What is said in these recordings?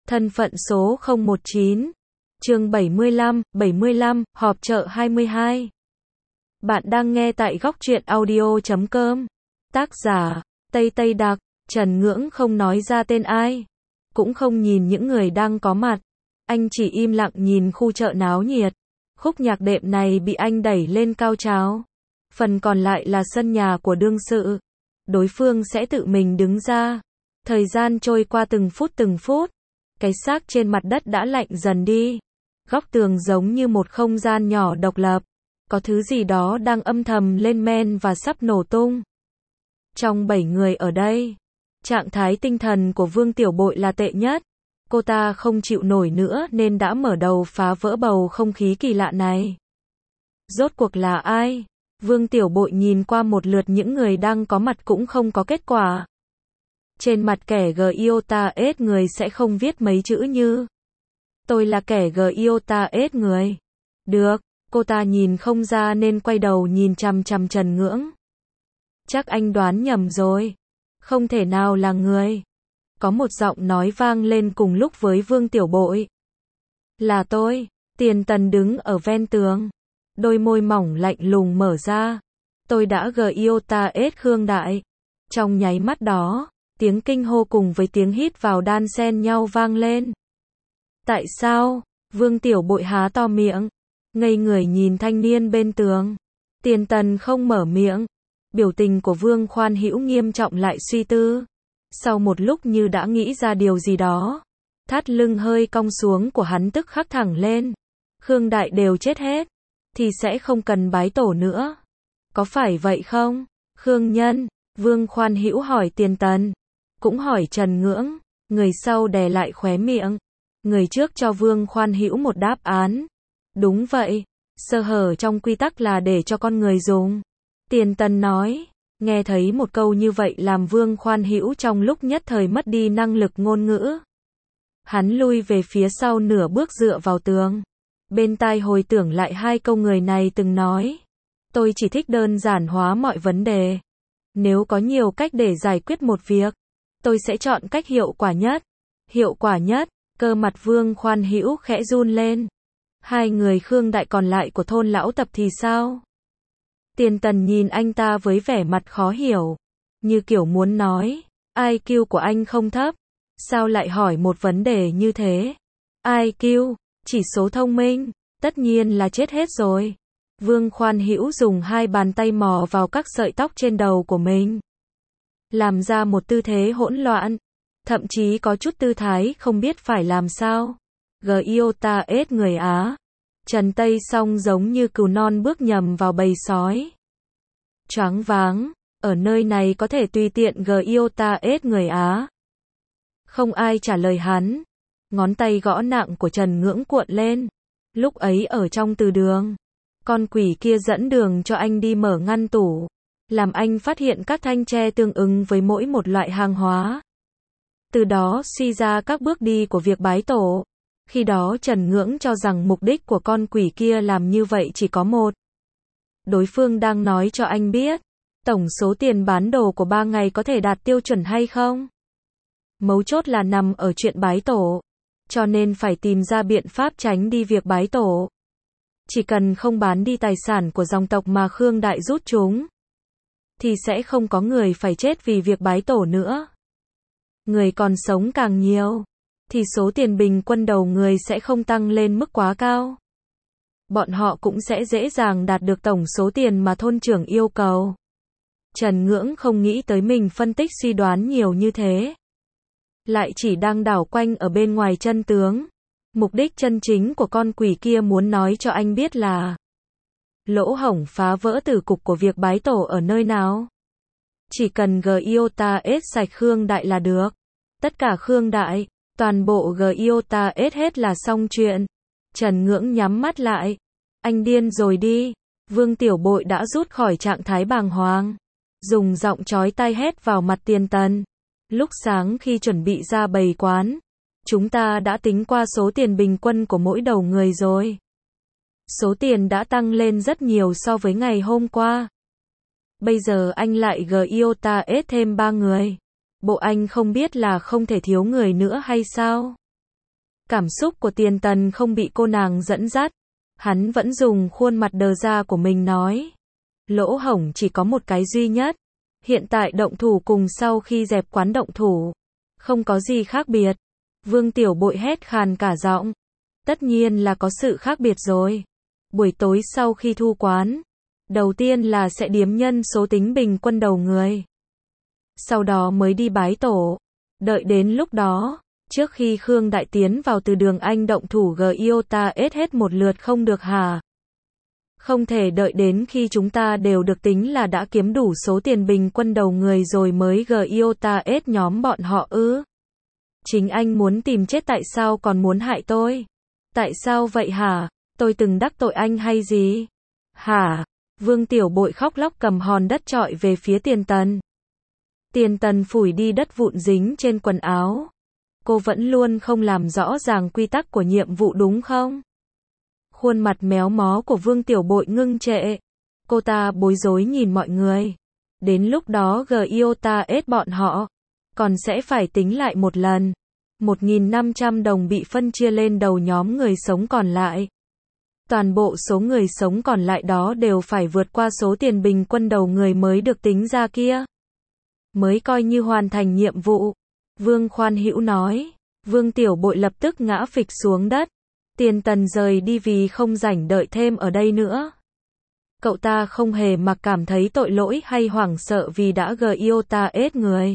Thân phận số 019. Chương 75, họp chợ 22. Bạn đang nghe tại góc truyện audio.com. Tác giả, Tây Tây Đặc. Trần Ngưỡng không nói ra tên ai, cũng không nhìn những người đang có mặt. Anh chỉ im lặng nhìn khu chợ náo nhiệt. Khúc nhạc đệm này bị anh đẩy lên cao trào. Phần còn lại là sân nhà của đương sự. Đối phương sẽ tự mình đứng ra. Thời gian trôi qua từng phút. Cái xác trên mặt đất đã lạnh dần đi. Góc tường giống như một không gian nhỏ độc lập. Có thứ gì đó đang âm thầm lên men và sắp nổ tung. Trong 7 người ở đây, trạng thái tinh thần của Vương Tiểu Bội là tệ nhất. Cô ta không chịu nổi nữa nên đã mở đầu phá vỡ bầu không khí kỳ lạ này. Rốt cuộc là ai? Vương Tiểu Bội nhìn qua một lượt những người đang có mặt cũng không có kết quả. Trên mặt kẻ Giota-S người sẽ không viết mấy chữ như tôi là kẻ Giota-S người. Được, cô ta nhìn không ra nên quay đầu nhìn chằm chằm Trần Ngưỡng. Chắc anh đoán nhầm rồi. Không thể nào là người. Có một giọng nói vang lên cùng lúc với Vương Tiểu Bội. Là tôi. Tiền Tần đứng ở ven tường. Đôi môi mỏng lạnh lùng mở ra. Tôi đã Giota-S Khương Đại. Trong nháy mắt đó, tiếng kinh hô cùng với tiếng hít vào đan xen nhau vang lên. Tại sao? Vương Tiểu Bội há to miệng, ngây người nhìn thanh niên bên tường. Tiền Tần không mở miệng. Biểu tình của Vương Khoan Hữu nghiêm trọng lại suy tư. Sau một lúc như đã nghĩ ra điều gì đó, thắt lưng hơi cong xuống của hắn tức khắc thẳng lên. Khương Đại đều chết hết, thì sẽ không cần bái tổ nữa. Có phải vậy không? Khương Nhân, Vương Khoan Hữu hỏi Tiền Tần, cũng hỏi Trần Ngưỡng. Người sau đè lại khóe miệng. Người trước cho Vương Khoan Hữu một đáp án. Đúng vậy, sơ hở trong quy tắc là để cho con người dùng. Tiền Tần nói. Nghe thấy một câu như vậy làm Vương Khoan Hữu trong lúc nhất thời mất đi năng lực ngôn ngữ. Hắn lui về phía sau nửa bước dựa vào tường. Bên tai hồi tưởng lại hai câu người này từng nói. Tôi chỉ thích đơn giản hóa mọi vấn đề. Nếu có nhiều cách để giải quyết một việc, tôi sẽ chọn cách hiệu quả nhất. Hiệu quả nhất, cơ mặt Vương Khoan Hữu khẽ run lên. Hai người Khương Đại còn lại của thôn lão tập thì sao? Tiền Tần nhìn anh ta với vẻ mặt khó hiểu. Như kiểu muốn nói, IQ của anh không thấp. Sao lại hỏi một vấn đề như thế? IQ, chỉ số thông minh, tất nhiên là chết hết rồi. Vương Khoan Hữu dùng hai bàn tay mò vào các sợi tóc trên đầu của mình. Làm ra một tư thế hỗn loạn. Thậm chí có chút tư thái không biết phải làm sao. Giota-S người Á. Trần Tây Song giống như cừu non bước nhầm vào bầy sói. Choáng váng, ở nơi này có thể tùy tiện Giota-S người Á. Không ai trả lời hắn. Ngón tay gõ nặng của Trần Ngưỡng cuộn lên. Lúc ấy ở trong từ đường, con quỷ kia dẫn đường cho anh đi mở ngăn tủ, làm anh phát hiện các thanh tre tương ứng với mỗi một loại hàng hóa. Từ đó suy ra các bước đi của việc bái tổ. Khi đó Trần Ngưỡng cho rằng mục đích của con quỷ kia làm như vậy chỉ có một. Đối phương đang nói cho anh biết, tổng số tiền bán đồ của 3 ngày có thể đạt tiêu chuẩn hay không. Mấu chốt là nằm ở chuyện bái tổ. Cho nên phải tìm ra biện pháp tránh đi việc bái tổ. Chỉ cần không bán đi tài sản của dòng tộc mà Khương Đại rút chúng, thì sẽ không có người phải chết vì việc bái tổ nữa. Người còn sống càng nhiều, thì số tiền bình quân đầu người sẽ không tăng lên mức quá cao. Bọn họ cũng sẽ dễ dàng đạt được tổng số tiền mà thôn trưởng yêu cầu. Trần Ngưỡng không nghĩ tới mình phân tích suy đoán nhiều như thế. Lại chỉ đang đảo quanh ở bên ngoài chân tướng. Mục đích chân chính của con quỷ kia muốn nói cho anh biết là lỗ hổng phá vỡ tử cục của việc bái tổ ở nơi nào. Chỉ cần Giota-S sạch Khương Đại là được. Tất cả Khương Đại, toàn bộ Giota-S hết là xong chuyện. Trần Ngưỡng nhắm mắt lại. Anh điên rồi đi. Vương Tiểu Bội đã rút khỏi trạng thái bàng hoàng. Dùng giọng chói tai hét vào mặt Tiền Tần. Lúc sáng khi chuẩn bị ra bày quán, chúng ta đã tính qua số tiền bình quân của mỗi đầu người rồi. Số tiền đã tăng lên rất nhiều so với ngày hôm qua. Bây giờ anh lại Giota-S thêm 3 người. Bộ anh không biết là không thể thiếu người nữa hay sao? Cảm xúc của Tiền Tần không bị cô nàng dẫn dắt. Hắn vẫn dùng khuôn mặt đờ ra của mình nói. Lỗ hổng chỉ có một cái duy nhất. Hiện tại động thủ cùng sau khi dẹp quán động thủ. Không có gì khác biệt. Vương Tiểu Bội hét khàn cả giọng. Tất nhiên là có sự khác biệt rồi. Buổi tối sau khi thu quán, đầu tiên là sẽ điếm nhân số tính bình quân đầu người. Sau đó mới đi bái tổ. Đợi đến lúc đó, trước khi Khương Đại tiến vào từ đường anh động thủ Giota hết một lượt không được hả? Không thể đợi đến khi chúng ta đều được tính là đã kiếm đủ số tiền bình quân đầu người rồi mới Giota nhóm bọn họ ư? Chính anh muốn tìm chết tại sao còn muốn hại tôi? Tại sao vậy hả? Tôi từng đắc tội anh hay gì? Hả? Vương Tiểu Bội khóc lóc cầm hòn đất chọi về phía Tiền Tần. Tiền Tần phủi đi đất vụn dính trên quần áo. Cô vẫn luôn không làm rõ ràng quy tắc của nhiệm vụ đúng không? Khuôn mặt méo mó của Vương Tiểu Bội ngưng trệ. Cô ta bối rối nhìn mọi người. Đến lúc đó Giota bọn họ còn sẽ phải tính lại một lần. 1.500 đồng bị phân chia lên đầu nhóm người sống còn lại. Toàn bộ số người sống còn lại đó đều phải vượt qua số tiền bình quân đầu người mới được tính ra kia. Mới coi như hoàn thành nhiệm vụ. Vương Khoan Hữu nói. Vương Tiểu Bội lập tức ngã phịch xuống đất. Tiền Tần rời đi vì không rảnh đợi thêm ở đây nữa. Cậu ta không hề mặc cảm thấy tội lỗi hay hoảng sợ vì đã Giota người.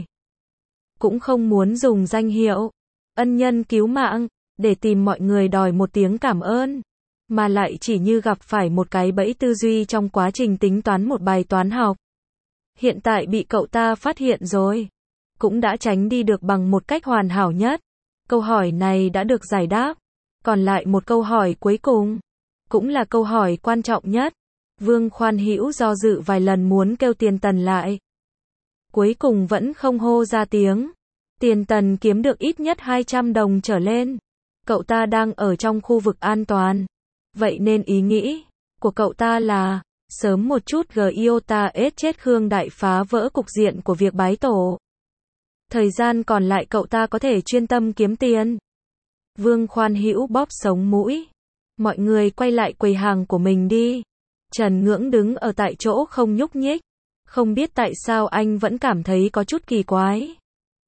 Cũng không muốn dùng danh hiệu ân nhân cứu mạng để tìm mọi người đòi một tiếng cảm ơn, mà lại chỉ như gặp phải một cái bẫy tư duy trong quá trình tính toán một bài toán học. Hiện tại bị cậu ta phát hiện rồi, cũng đã tránh đi được bằng một cách hoàn hảo nhất. Câu hỏi này đã được giải đáp. Còn lại một câu hỏi cuối cùng, cũng là câu hỏi quan trọng nhất. Vương Khoan Hữu do dự vài lần muốn kêu Tiền Tần lại. Cuối cùng vẫn không hô ra tiếng. Tiền Tần kiếm được ít nhất 200 đồng trở lên. Cậu ta đang ở trong khu vực an toàn. Vậy nên ý nghĩ của cậu ta là sớm một chút Giota chết Khương Đại phá vỡ cục diện của việc bái tổ. Thời gian còn lại cậu ta có thể chuyên tâm kiếm tiền. Vương Khoan Hữu bóp sống mũi. Mọi người quay lại quầy hàng của mình đi. Trần Ngưỡng đứng ở tại chỗ không nhúc nhích. Không biết tại sao anh vẫn cảm thấy có chút kỳ quái.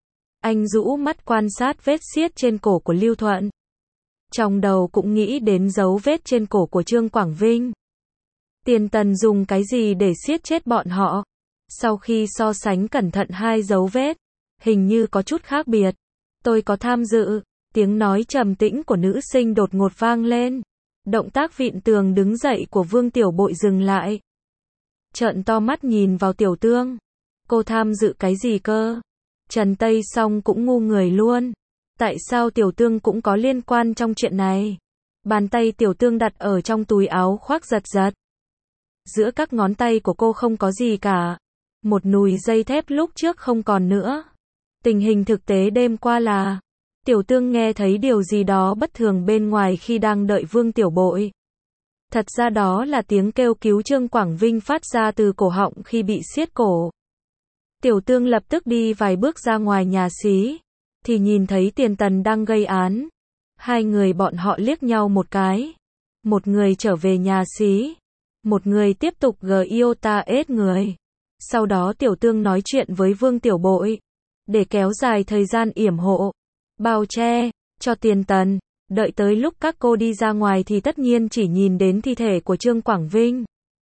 Anh rũ mắt quan sát vết xiết trên cổ của Lưu Thuận. Trong đầu cũng nghĩ đến dấu vết trên cổ của Trương Quảng Vinh. Tiền Tần dùng cái gì để xiết chết bọn họ? Sau khi so sánh cẩn thận hai dấu vết, hình như có chút khác biệt. Tôi có tham dự. Tiếng nói trầm tĩnh của nữ sinh đột ngột vang lên. Động tác vịn tường đứng dậy của Vương Tiểu Bội dừng lại. Trợn to mắt nhìn vào Tiểu Tương. Cô tham dự cái gì cơ? Trần Tây Song cũng ngu người luôn. Tại sao Tiểu Tương cũng có liên quan trong chuyện này? Bàn tay Tiểu Tương đặt ở trong túi áo khoác giật giật. Giữa các ngón tay của cô không có gì cả. Một nùi dây thép lúc trước không còn nữa. Tình hình thực tế đêm qua là Tiểu Tương nghe thấy điều gì đó bất thường bên ngoài khi đang đợi Vương Tiểu Bội. Thật ra đó là tiếng kêu cứu Trương Quảng Vinh phát ra từ cổ họng khi bị siết cổ. Tiểu Tương lập tức đi vài bước ra ngoài nhà xí, thì nhìn thấy Tiền Tần đang gây án. Hai người bọn họ liếc nhau một cái. Một người trở về nhà xí, một người tiếp tục Giota người. Sau đó Tiểu Tương nói chuyện với Vương Tiểu Bội, để kéo dài thời gian yểm hộ, bao che cho Tiền Tần. Đợi tới lúc các cô đi ra ngoài thì tất nhiên chỉ nhìn đến thi thể của Trương Quảng Vinh.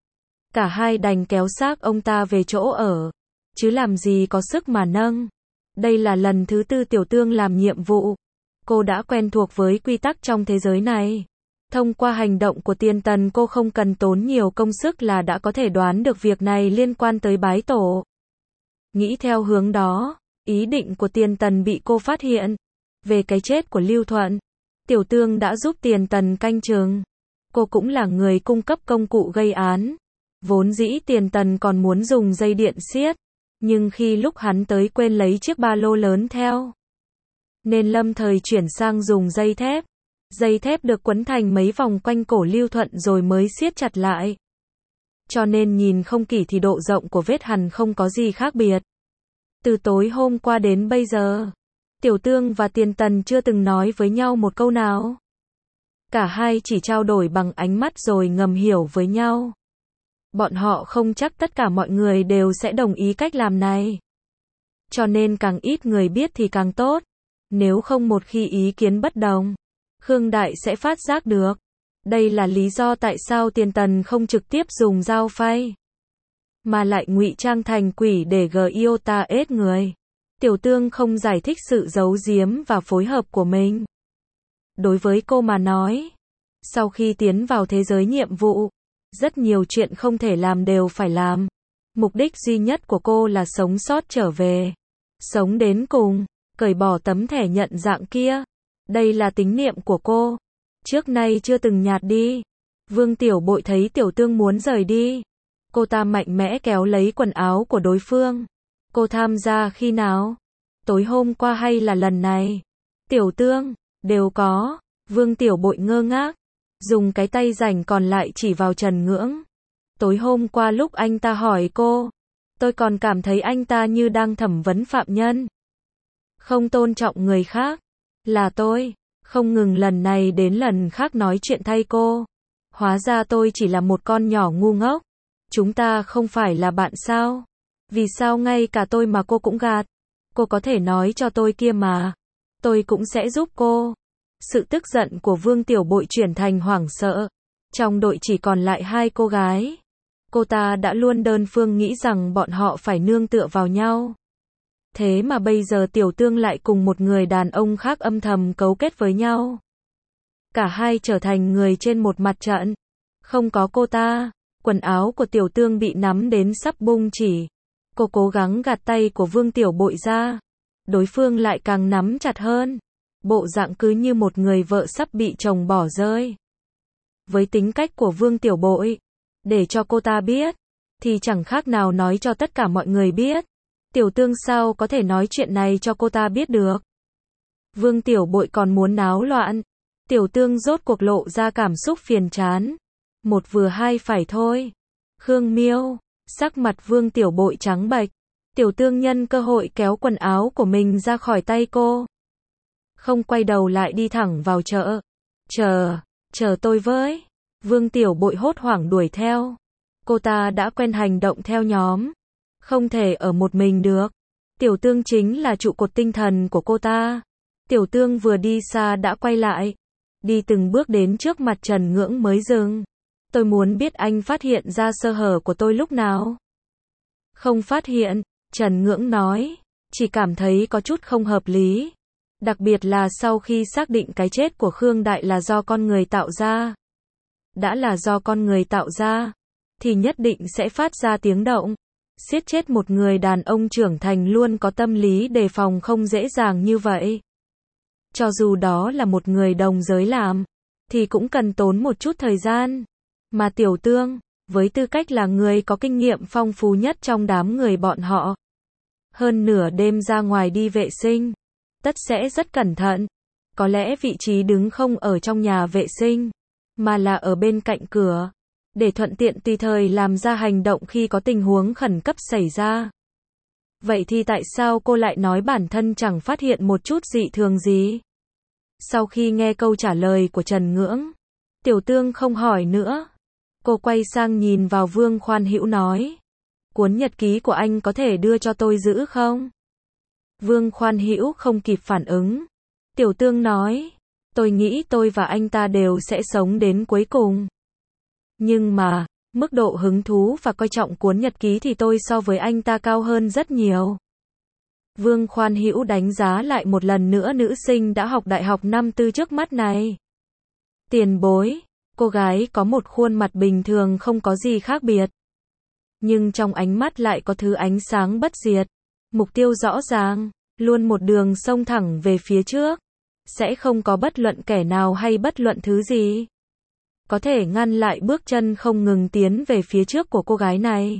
Cả hai đành kéo xác ông ta về chỗ ở, chứ làm gì có sức mà nâng. Đây là lần thứ 4 Tiểu Tương làm nhiệm vụ. Cô đã quen thuộc với quy tắc trong thế giới này. Thông qua hành động của Tiền Tần cô không cần tốn nhiều công sức là đã có thể đoán được việc này liên quan tới bái tổ. Nghĩ theo hướng đó, ý định của Tiền Tần bị cô phát hiện. Về cái chết của Lưu Thuận, Tiểu Tương đã giúp Tiền Tần canh chừng. Cô cũng là người cung cấp công cụ gây án. Vốn dĩ Tiền Tần còn muốn dùng dây điện siết, nhưng khi lúc hắn tới quên lấy chiếc ba lô lớn theo, nên lâm thời chuyển sang dùng dây thép. Dây thép được quấn thành mấy vòng quanh cổ Lưu Thuận rồi mới siết chặt lại. Cho nên nhìn không kỹ thì độ rộng của vết hằn không có gì khác biệt. Từ tối hôm qua đến bây giờ, Tiểu Tương và Tiền Tần chưa từng nói với nhau một câu nào. Cả hai chỉ trao đổi bằng ánh mắt rồi ngầm hiểu với nhau. Bọn họ không chắc tất cả mọi người đều sẽ đồng ý cách làm này. Cho nên càng ít người biết thì càng tốt. Nếu không một khi ý kiến bất đồng, Khương Đại sẽ phát giác được. Đây là lý do tại sao Tiền Tần không trực tiếp dùng dao phay, mà lại ngụy trang thành quỷ để Giota ết người. Tiểu Tương không giải thích sự giấu giếm và phối hợp của mình. Đối với cô mà nói, sau khi tiến vào thế giới nhiệm vụ, rất nhiều chuyện không thể làm đều phải làm. Mục đích duy nhất của cô là sống sót trở về. Sống đến cùng, cởi bỏ tấm thẻ nhận dạng kia. Đây là tín niệm của cô. Trước nay chưa từng nhạt đi. Vương Tiểu Bội thấy Tiểu Tương muốn rời đi. Cô ta mạnh mẽ kéo lấy quần áo của đối phương. Cô tham gia khi nào? Tối hôm qua hay là lần này? Tiểu Tương, đều có. Vương Tiểu Bội ngơ ngác, dùng cái tay rảnh còn lại chỉ vào Trần Ngưỡng. Tối hôm qua lúc anh ta hỏi cô, tôi còn cảm thấy anh ta như đang thẩm vấn phạm nhân. Không tôn trọng người khác. Là tôi, không ngừng lần này đến lần khác nói chuyện thay cô. Hóa ra tôi chỉ là một con nhỏ ngu ngốc. Chúng ta không phải là bạn sao? Vì sao ngay cả tôi mà cô cũng gạt? Cô có thể nói cho tôi kia mà. Tôi cũng sẽ giúp cô. Sự tức giận của Vương Tiểu Bội chuyển thành hoảng sợ. Trong đội chỉ còn lại hai cô gái. Cô ta đã luôn đơn phương nghĩ rằng bọn họ phải nương tựa vào nhau. Thế mà bây giờ Tiểu Tương lại cùng một người đàn ông khác âm thầm cấu kết với nhau. Cả hai trở thành người trên một mặt trận. Không có cô ta, quần áo của Tiểu Tương bị nắm đến sắp bung chỉ. Cô cố gắng gạt tay của Vương Tiểu Bội ra. Đối phương lại càng nắm chặt hơn. Bộ dạng cứ như một người vợ sắp bị chồng bỏ rơi. Với tính cách của Vương Tiểu Bội, để cho cô ta biết, thì chẳng khác nào nói cho tất cả mọi người biết. Tiểu Tương sao có thể nói chuyện này cho cô ta biết được. Vương Tiểu Bội còn muốn náo loạn. Tiểu Tương rốt cuộc lộ ra cảm xúc phiền chán. Một vừa hai phải thôi. Khương Miêu, sắc mặt Vương Tiểu Bội trắng bệch. Tiểu Tương nhân cơ hội kéo quần áo của mình ra khỏi tay cô. Không quay đầu lại đi thẳng vào chợ. Chờ tôi với. Vương Tiểu Bội hốt hoảng đuổi theo. Cô ta đã quen hành động theo nhóm. Không thể ở một mình được. Tiểu Tương chính là trụ cột tinh thần của cô ta. Tiểu Tương vừa đi xa đã quay lại. Đi từng bước đến trước mặt Trần Ngưỡng mới dừng. Tôi muốn biết anh phát hiện ra sơ hở của tôi lúc nào. Không phát hiện, Trần Ngưỡng nói. Chỉ cảm thấy có chút không hợp lý. Đặc biệt là sau khi xác định cái chết của Khương Đại là do con người tạo ra. Đã là do con người tạo ra, thì nhất định sẽ phát ra tiếng động. Giết chết một người đàn ông trưởng thành luôn có tâm lý đề phòng không dễ dàng như vậy. Cho dù đó là một người đồng giới làm, thì cũng cần tốn một chút thời gian. Mà Tiểu Tương, với tư cách là người có kinh nghiệm phong phú nhất trong đám người bọn họ, hơn nửa đêm ra ngoài đi vệ sinh, tất sẽ rất cẩn thận. Có lẽ vị trí đứng không ở trong nhà vệ sinh, mà là ở bên cạnh cửa, để thuận tiện tùy thời làm ra hành động khi có tình huống khẩn cấp xảy ra. Vậy thì tại sao cô lại nói bản thân chẳng phát hiện một chút dị thường gì? Sau khi nghe câu trả lời của Trần Ngưỡng, Tiểu Tương không hỏi nữa. Cô quay sang nhìn vào Vương Khoan Hữu nói. Cuốn nhật ký của anh có thể đưa cho tôi giữ không? Vương Khoan Hữu không kịp phản ứng. Tiểu Tương nói. Tôi nghĩ tôi và anh ta đều sẽ sống đến cuối cùng. Nhưng mà, mức độ hứng thú và coi trọng cuốn nhật ký thì tôi so với anh ta cao hơn rất nhiều. Vương Khoan Hữu đánh giá lại một lần nữa nữ sinh đã học đại học năm tư trước mắt này. Tiền bối, cô gái có một khuôn mặt bình thường không có gì khác biệt. Nhưng trong ánh mắt lại có thứ ánh sáng bất diệt. Mục tiêu rõ ràng, luôn một đường xông thẳng về phía trước. Sẽ không có bất luận kẻ nào hay bất luận thứ gì có thể ngăn lại bước chân không ngừng tiến về phía trước của cô gái này.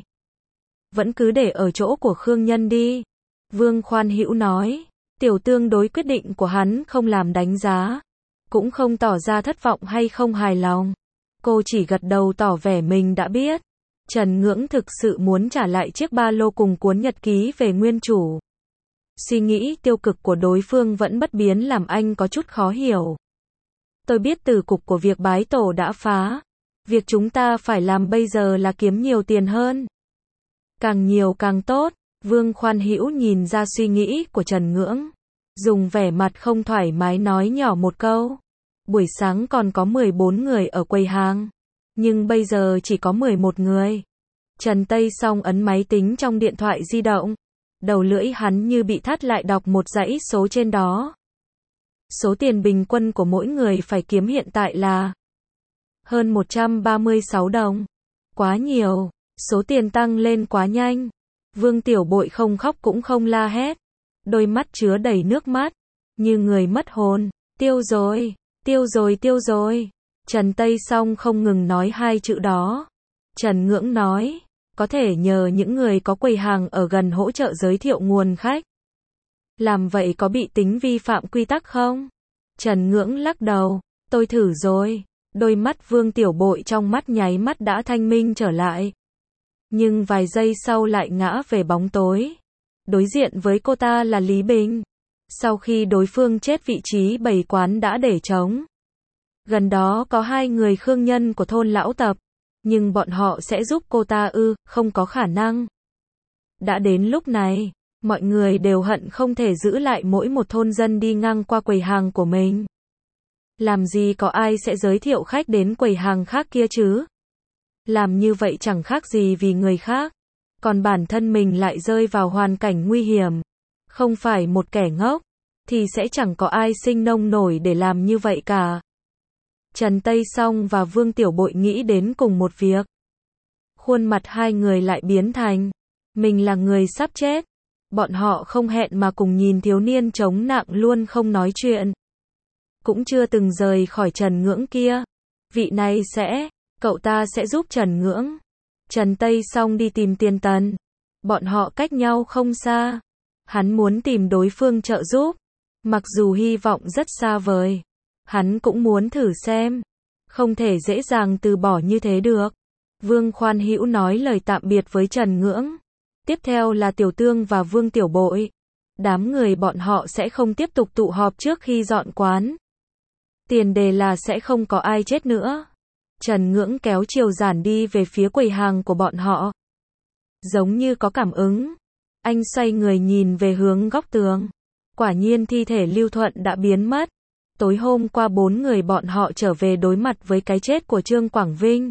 Vẫn cứ để ở chỗ của Khương Nhân đi. Vương Khoan Hữu nói. Tiểu Tương đối quyết định của hắn không làm đánh giá, cũng không tỏ ra thất vọng hay không hài lòng. Cô chỉ gật đầu tỏ vẻ mình đã biết. Trần Ngưỡng thực sự muốn trả lại chiếc ba lô cùng cuốn nhật ký về nguyên chủ. Suy nghĩ tiêu cực của đối phương vẫn bất biến làm anh có chút khó hiểu. Tôi biết từ cục của việc bái tổ đã phá. Việc chúng ta phải làm bây giờ là kiếm nhiều tiền hơn. Càng nhiều càng tốt. Vương Khoan Hữu nhìn ra suy nghĩ của Trần Ngưỡng. Dùng vẻ mặt không thoải mái nói nhỏ một câu. Buổi sáng còn có 14 người ở quầy hàng. Nhưng bây giờ chỉ có 11 người. Trần Tây Song ấn máy tính trong điện thoại di động. Đầu lưỡi hắn như bị thắt lại đọc một dãy số trên đó. Số tiền bình quân của mỗi người phải kiếm hiện tại là hơn 136 đồng. Quá nhiều. Số tiền tăng lên quá nhanh. Vương Tiểu Bội không khóc cũng không la hét. Đôi mắt chứa đầy nước mắt. Như người mất hồn. Tiêu rồi. Tiêu rồi, tiêu rồi. Trần Tây Song không ngừng nói hai chữ đó. Trần Ngưỡng nói. Có thể nhờ những người có quầy hàng ở gần hỗ trợ giới thiệu nguồn khách. Làm vậy có bị tính vi phạm quy tắc không? Trần Ngưỡng lắc đầu. Tôi thử rồi. Đôi mắt Vương Tiểu Bội trong mắt nháy mắt đã thanh minh trở lại. Nhưng vài giây sau lại ngã về bóng tối. Đối diện với cô ta là Lý Bình. Sau khi đối phương chết vị trí bày quán đã để trống. Gần đó có hai người khương nhân của thôn Lão Tập. Nhưng bọn họ sẽ giúp cô ta không có khả năng. Đã đến lúc này, mọi người đều hận không thể giữ lại mỗi một thôn dân đi ngang qua quầy hàng của mình. Làm gì có ai sẽ giới thiệu khách đến quầy hàng khác kia chứ? Làm như vậy chẳng khác gì vì người khác. Còn bản thân mình lại rơi vào hoàn cảnh nguy hiểm. Không phải một kẻ ngốc, thì sẽ chẳng có ai sinh nông nổi để làm như vậy cả. Trần Tây Song và Vương Tiểu Bội nghĩ đến cùng một việc. Khuôn mặt hai người lại biến thành, mình là người sắp chết. Bọn họ không hẹn mà cùng nhìn thiếu niên chống nạng luôn không nói chuyện. Cũng chưa từng rời khỏi Trần Ngưỡng kia. Vị này cậu ta sẽ giúp Trần Ngưỡng. Trần Tây Song đi tìm Tiền Tần. Bọn họ cách nhau không xa. Hắn muốn tìm đối phương trợ giúp. Mặc dù hy vọng rất xa vời. Hắn cũng muốn thử xem. Không thể dễ dàng từ bỏ như thế được. Vương Khoan Hữu nói lời tạm biệt với Trần Ngưỡng. Tiếp theo là Tiểu Tương và Vương Tiểu Bội. Đám người bọn họ sẽ không tiếp tục tụ họp trước khi dọn quán. Tiền đề là sẽ không có ai chết nữa. Trần Ngưỡng kéo Triều Giản đi về phía quầy hàng của bọn họ. Giống như có cảm ứng. Anh xoay người nhìn về hướng góc tường. Quả nhiên thi thể Lưu Thuận đã biến mất. Tối hôm qua 4 người bọn họ trở về đối mặt với cái chết của Trương Quảng Vinh.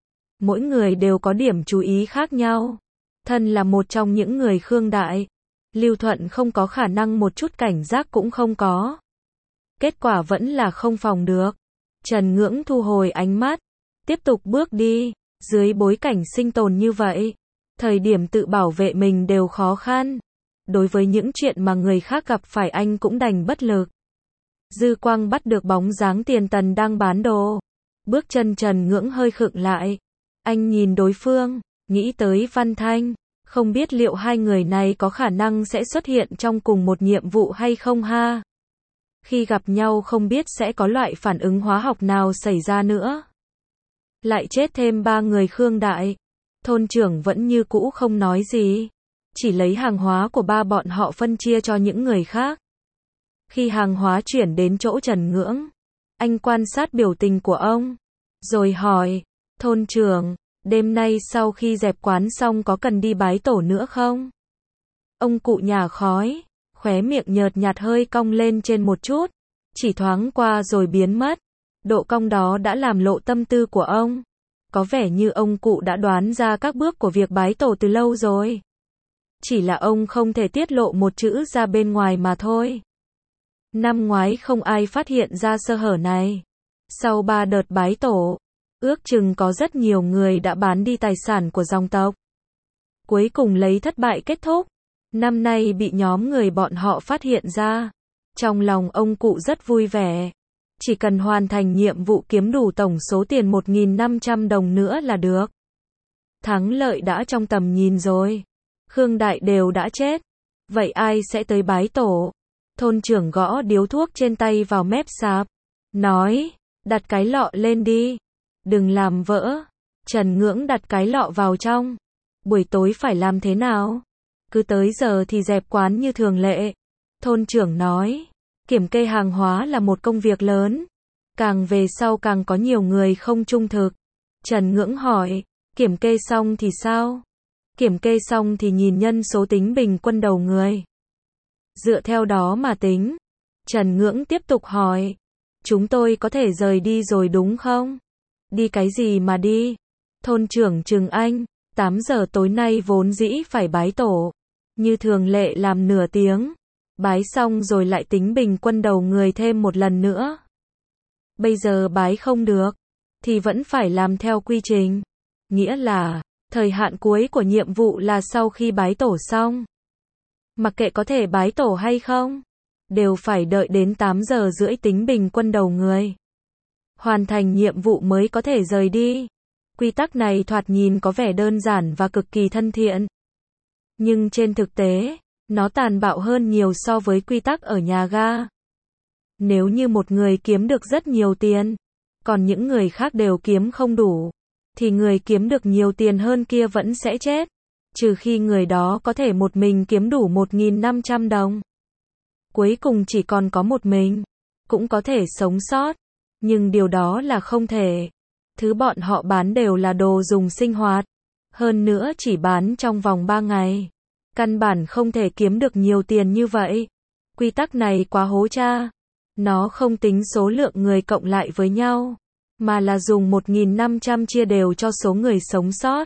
Mỗi người đều có điểm chú ý khác nhau. Thân là một trong những người khương đại. Lưu Thuận không có khả năng một chút cảnh giác cũng không có. Kết quả vẫn là không phòng được. Trần Ngưỡng thu hồi ánh mắt. Tiếp tục bước đi. Dưới bối cảnh sinh tồn như vậy. Thời điểm tự bảo vệ mình đều khó khăn. Đối với những chuyện mà người khác gặp phải anh cũng đành bất lực. Dư quang bắt được bóng dáng Tiền Tần đang bán đồ. Bước chân Trần Ngưỡng hơi khựng lại. Anh nhìn đối phương, nghĩ tới Văn Thanh. Không biết liệu hai người này có khả năng sẽ xuất hiện trong cùng một nhiệm vụ hay không ha? Khi gặp nhau không biết sẽ có loại phản ứng hóa học nào xảy ra nữa. Lại chết thêm 3 người khương đại. Thôn trưởng vẫn như cũ không nói gì. Chỉ lấy hàng hóa của ba bọn họ phân chia cho những người khác. Khi hàng hóa chuyển đến chỗ Trần Ngưỡng, anh quan sát biểu tình của ông. Rồi hỏi, thôn trưởng, đêm nay sau khi dẹp quán xong có cần đi bái tổ nữa không? Ông cụ nhả khói, khóe miệng nhợt nhạt hơi cong lên trên một chút. Chỉ thoáng qua rồi biến mất. Độ cong đó đã làm lộ tâm tư của ông. Có vẻ như ông cụ đã đoán ra các bước của việc bái tổ từ lâu rồi. Chỉ là ông không thể tiết lộ một chữ ra bên ngoài mà thôi. Năm ngoái không ai phát hiện ra sơ hở này. Sau 3 đợt bái tổ, ước chừng có rất nhiều người đã bán đi tài sản của dòng tộc. Cuối cùng lấy thất bại kết thúc. Năm nay bị nhóm người bọn họ phát hiện ra. Trong lòng ông cụ rất vui vẻ. Chỉ cần hoàn thành nhiệm vụ kiếm đủ tổng số tiền 1.500 đồng nữa là được. Thắng lợi đã trong tầm nhìn rồi. Khương Đại đều đã chết. Vậy ai sẽ tới bái tổ? Thôn trưởng gõ điếu thuốc trên tay vào mép sạp. Nói, đặt cái lọ lên đi. Đừng làm vỡ. Trần Ngưỡng đặt cái lọ vào trong. Buổi tối phải làm thế nào? Cứ tới giờ thì dẹp quán như thường lệ. Thôn trưởng nói, kiểm kê hàng hóa là một công việc lớn. Càng về sau càng có nhiều người không trung thực. Trần Ngưỡng hỏi, kiểm kê xong thì sao? Kiểm kê xong thì nhìn nhân số tính bình quân đầu người. Dựa theo đó mà tính. Trần Ngưỡng tiếp tục hỏi, chúng tôi có thể rời đi rồi đúng không? Đi cái gì mà đi? Thôn trưởng trừng anh, 8 giờ tối nay vốn dĩ phải bái tổ. Như thường lệ làm nửa tiếng. Bái xong rồi lại tính bình quân đầu người thêm một lần nữa. Bây giờ bái không được, thì vẫn phải làm theo quy trình. Nghĩa là, thời hạn cuối của nhiệm vụ là sau khi bái tổ xong. Mặc kệ có thể bái tổ hay không, đều phải đợi đến 8 giờ rưỡi tính bình quân đầu người. Hoàn thành nhiệm vụ mới có thể rời đi. Quy tắc này thoạt nhìn có vẻ đơn giản và cực kỳ thân thiện. Nhưng trên thực tế, nó tàn bạo hơn nhiều so với quy tắc ở nhà ga. Nếu như một người kiếm được rất nhiều tiền, còn những người khác đều kiếm không đủ, thì người kiếm được nhiều tiền hơn kia vẫn sẽ chết. Trừ khi người đó có thể một mình kiếm đủ 1.500 đồng. Cuối cùng chỉ còn có một mình, cũng có thể sống sót. Nhưng điều đó là không thể. Thứ bọn họ bán đều là đồ dùng sinh hoạt. Hơn nữa chỉ bán trong vòng 3 ngày. Căn bản không thể kiếm được nhiều tiền như vậy. Quy tắc này quá hố cha. Nó không tính số lượng người cộng lại với nhau, mà là dùng 1.500 chia đều cho số người sống sót.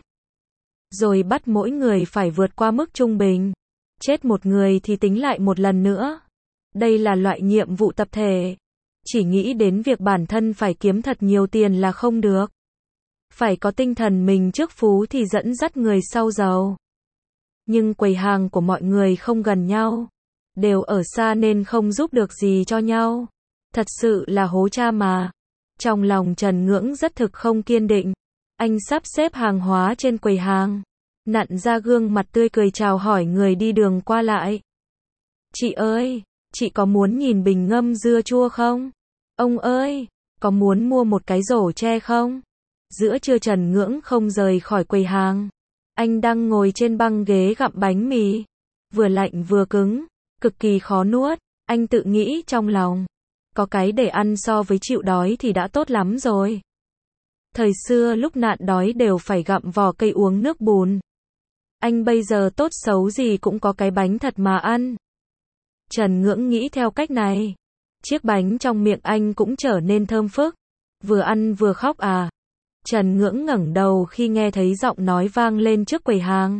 Rồi bắt mỗi người phải vượt qua mức trung bình. Chết một người thì tính lại một lần nữa. Đây là loại nhiệm vụ tập thể. Chỉ nghĩ đến việc bản thân phải kiếm thật nhiều tiền là không được. Phải có tinh thần mình trước phú thì dẫn dắt người sau giàu. Nhưng quầy hàng của mọi người không gần nhau. Đều ở xa nên không giúp được gì cho nhau. Thật sự là hố cha mà. Trong lòng Trần Ngưỡng rất thực không kiên định. Anh sắp xếp hàng hóa trên quầy hàng. Nặn ra gương mặt tươi cười chào hỏi người đi đường qua lại. Chị ơi, chị có muốn nhìn bình ngâm dưa chua không? Ông ơi, có muốn mua một cái rổ tre không? Giữa trưa Trần Ngưỡng không rời khỏi quầy hàng. Anh đang ngồi trên băng ghế gặm bánh mì. Vừa lạnh vừa cứng, cực kỳ khó nuốt. Anh tự nghĩ trong lòng, có cái để ăn so với chịu đói thì đã tốt lắm rồi. Thời xưa lúc nạn đói đều phải gặm vỏ cây uống nước bùn. Anh bây giờ tốt xấu gì cũng có cái bánh thật mà ăn. Trần Ngưỡng nghĩ theo cách này. Chiếc bánh trong miệng anh cũng trở nên thơm phức. Vừa ăn vừa khóc à? Trần Ngưỡng ngẩng đầu khi nghe thấy giọng nói vang lên trước quầy hàng.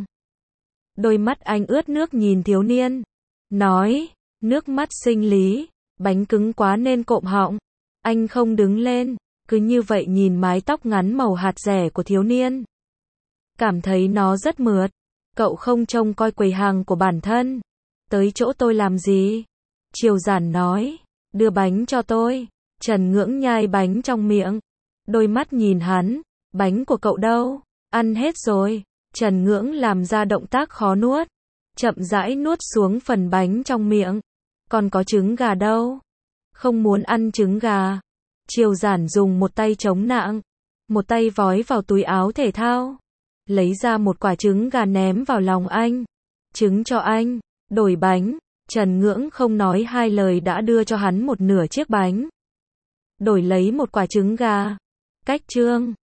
Đôi mắt anh ướt nước nhìn thiếu niên. Nói, nước mắt sinh lý, bánh cứng quá nên cộm họng. Anh không đứng lên, cứ như vậy nhìn mái tóc ngắn màu hạt dẻ của thiếu niên. Cảm thấy nó rất mượt. Cậu không trông coi quầy hàng của bản thân. Tới chỗ tôi làm gì? Triều Giản nói, đưa bánh cho tôi. Trần Ngưỡng nhai bánh trong miệng. Đôi mắt nhìn hắn, bánh của cậu đâu? Ăn hết rồi. Trần Ngưỡng làm ra động tác khó nuốt. Chậm rãi nuốt xuống phần bánh trong miệng. Còn có trứng gà đâu? Không muốn ăn trứng gà. Triều Giản dùng một tay chống nạng, một tay vói vào túi áo thể thao. Lấy ra một quả trứng gà ném vào lòng anh. Trứng cho anh, đổi bánh. Trần Ngưỡng không nói hai lời đã đưa cho hắn một nửa chiếc bánh. Đổi lấy một quả trứng gà. Cách chương